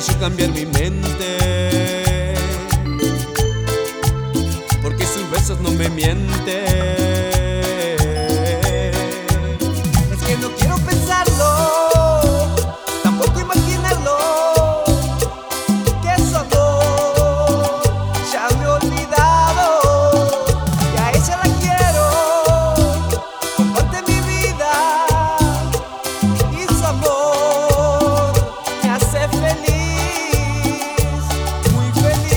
hecho cambiar mi mente, porque sus besos no me mienten. Es que no quiero pensarlo, tampoco imaginarlo, que su amor ya me he olvidado, que a ella la quiero, comparte mi vida, y su amor me hace feliz, muy feliz.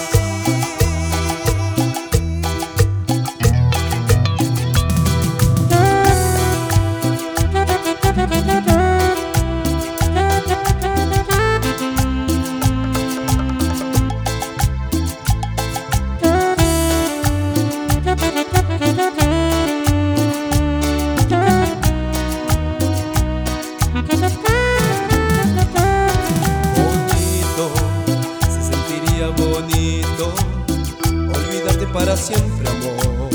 Bonito, se sentiría bonito olvidarte para siempre, amor.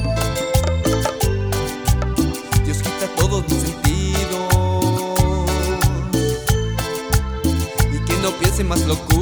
Dios quita todos mis sentidos y que no piense más locura.